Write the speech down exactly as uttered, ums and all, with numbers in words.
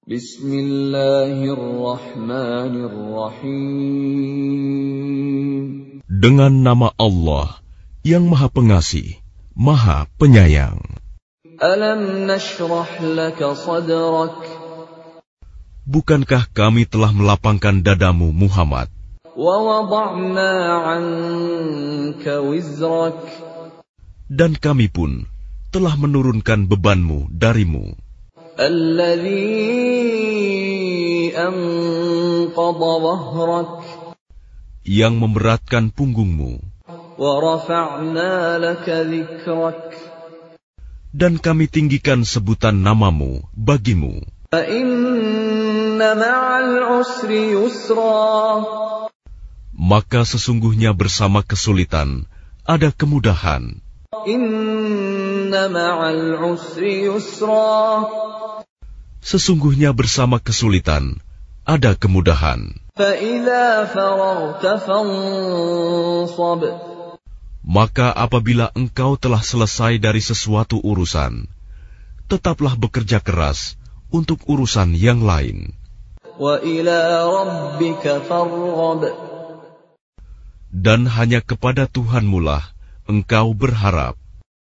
Bismillahirrahmanirrahim. Dengan nama Allah yang Maha Pengasih, Maha Penyayang. Alam nashrah laka sadrak. Bukankah kami telah melapangkan dadamu, Muhammad? Wa wada'na 'anka wizrak. Dan kami pun telah menurunkan bebanmu darimu. Alladzi anqadha dhahrak. Yang memberatkan punggungmu. Wa rafa'na laka dhikrak. Dan kami tinggikan sebutan namamu bagimu. Fa inna ma'al usri yusra. Maka sesungguhnya bersama kesulitan ada kemudahan. Inna ma'al usri yusra. Sesungguhnya bersama kesulitan ada kemudahan. فَإِذَا فَرَغْتَ فَانصَبْ. Maka apabila engkau telah selesai dari sesuatu urusan, tetaplah bekerja keras untuk urusan yang lain. وَإِلَى رَبِّكَ فَارْغَب. Dan hanya kepada Tuhanmu lah engkau berharap.